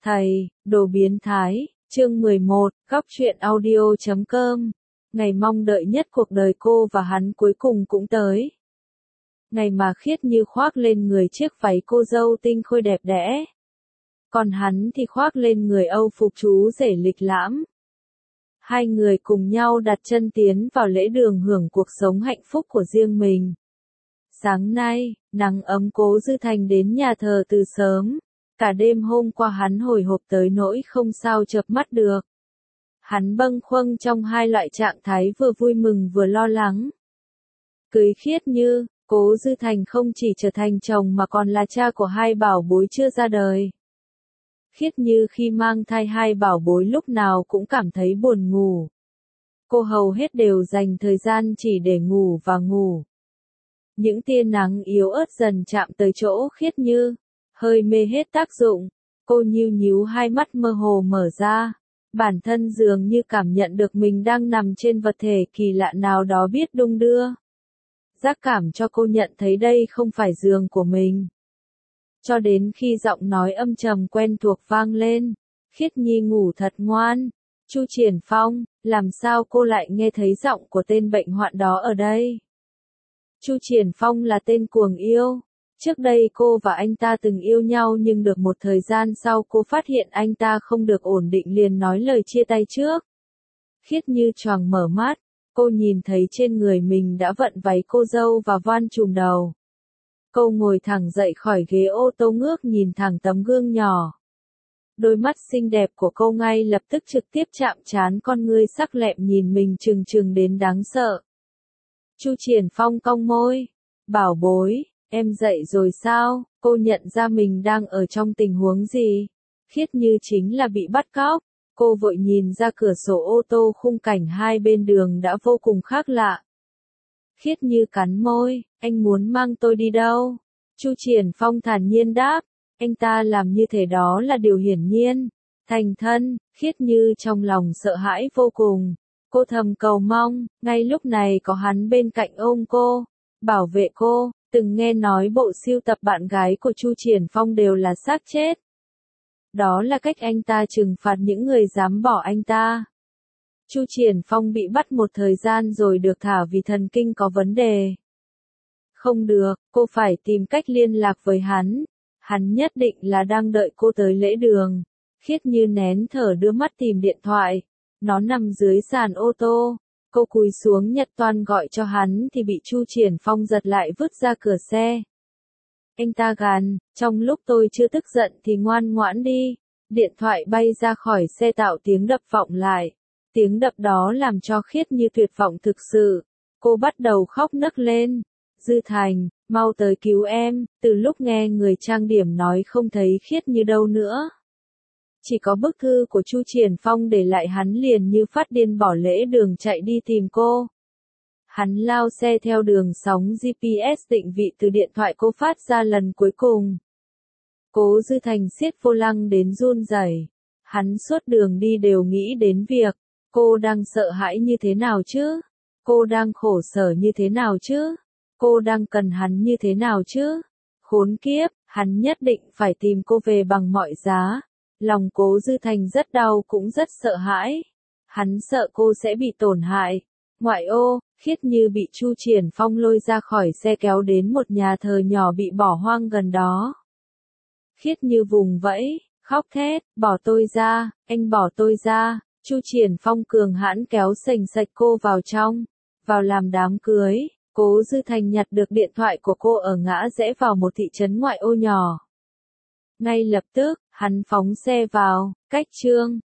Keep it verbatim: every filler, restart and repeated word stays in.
Thầy, đồ biến thái, chương mười một, góc truyện audio chấm com. Ngày mong đợi nhất cuộc đời cô và hắn cuối cùng cũng tới. Ngày mà Khiết Như khoác lên người chiếc váy cô dâu tinh khôi đẹp đẽ. Còn hắn thì khoác lên người Âu phục chú rể lịch lãm. Hai người cùng nhau đặt chân tiến vào lễ đường hưởng cuộc sống hạnh phúc của riêng mình. Sáng nay, nắng ấm Cố Dư Thành đến nhà thờ từ sớm. Cả đêm hôm qua hắn hồi hộp tới nỗi không sao chợp mắt được. Hắn bâng khuâng trong hai loại trạng thái vừa vui mừng vừa lo lắng. Cưới Khiết Như, Cố Dư Thành không chỉ trở thành chồng mà còn là cha của hai bảo bối chưa ra đời. Khiết Như khi mang thai hai bảo bối lúc nào cũng cảm thấy buồn ngủ. Cô hầu hết đều dành thời gian chỉ để ngủ và ngủ. Những tia nắng yếu ớt dần chạm tới chỗ Khiết Như. Hơi mê hết tác dụng, cô nhíu nhíu hai mắt mơ hồ mở ra, bản thân dường như cảm nhận được mình đang nằm trên vật thể kỳ lạ nào đó biết đung đưa. Giác cảm cho cô nhận thấy đây không phải giường của mình. Cho đến khi giọng nói âm trầm quen thuộc vang lên, Khiết Nhi ngủ thật ngoan, Chu Triển Phong, làm sao cô lại nghe thấy giọng của tên bệnh hoạn đó ở đây? Chu Triển Phong là tên cuồng yêu. Trước đây cô và anh ta từng yêu nhau nhưng được một thời gian sau cô phát hiện anh ta không được ổn định liền nói lời chia tay trước. Khiết Như choàng mở mắt, cô nhìn thấy trên người mình đã vận váy cô dâu và voan trùm đầu. Cô ngồi thẳng dậy khỏi ghế ô tô ngước nhìn thẳng tấm gương nhỏ. Đôi mắt xinh đẹp của cô ngay lập tức trực tiếp chạm trán con ngươi sắc lẹm nhìn mình trừng trừng đến đáng sợ. Chu Triển Phong cong môi, bảo bối. Em dậy rồi sao? Cô nhận ra mình đang ở trong tình huống gì? Khiết Như chính là bị bắt cóc. Cô vội nhìn ra cửa sổ ô tô, khung cảnh hai bên đường đã vô cùng khác lạ. Khiết Như cắn môi, anh muốn mang tôi đi đâu? Chu Triển Phong thản nhiên đáp, anh ta làm như thế đó là điều hiển nhiên. Thành thân, Khiết Như trong lòng sợ hãi vô cùng. Cô thầm cầu mong, ngay lúc này có hắn bên cạnh ôm cô, bảo vệ cô. Từng nghe nói bộ sưu tập bạn gái của Chu Triển Phong đều là xác chết. Đó là cách anh ta trừng phạt những người dám bỏ anh ta. Chu Triển Phong bị bắt một thời gian rồi được thả vì thần kinh có vấn đề. Không được, cô phải tìm cách liên lạc với hắn. Hắn nhất định là đang đợi cô tới lễ đường. Khiết Như nén thở đưa mắt tìm điện thoại. Nó nằm dưới sàn ô tô. Cô cúi xuống nhặt toan gọi cho hắn thì bị Chu Triển Phong giật lại vứt ra cửa xe. Anh ta gằn, trong lúc tôi chưa tức giận thì ngoan ngoãn đi. Điện thoại bay ra khỏi xe tạo tiếng đập vọng lại. Tiếng đập đó làm cho Khiết Như tuyệt vọng thực sự. Cô bắt đầu khóc nấc lên. Dư Thành, mau tới cứu em. Từ lúc nghe người trang điểm nói không thấy Khiết Như đâu nữa. Chỉ có bức thư của Chu Triển Phong để lại, hắn liền như phát điên bỏ lễ đường chạy đi tìm cô. Hắn lao xe theo đường sóng giê pê ét định vị từ điện thoại cô phát ra lần cuối cùng. Cố Dư Thành siết vô lăng đến run rẩy. Hắn suốt đường đi đều nghĩ đến việc, cô đang sợ hãi như thế nào chứ? Cô đang khổ sở như thế nào chứ? Cô đang cần hắn như thế nào chứ? Khốn kiếp, hắn nhất định phải tìm cô về bằng mọi giá. Lòng Cố Dư Thành rất đau cũng rất sợ hãi. Hắn sợ cô sẽ bị tổn hại. Ngoại ô, Khiết Như bị Chu Triển Phong lôi ra khỏi xe kéo đến một nhà thờ nhỏ bị bỏ hoang gần đó. Khiết Như vùng vẫy, khóc thét, bỏ tôi ra, anh bỏ tôi ra. Chu Triển Phong cường hãn kéo sành sạch cô vào trong, vào làm đám cưới. Cố Dư Thành nhặt được điện thoại của cô ở ngã rẽ vào một thị trấn ngoại ô nhỏ. Ngay lập tức, hắn phóng xe vào, cách chương.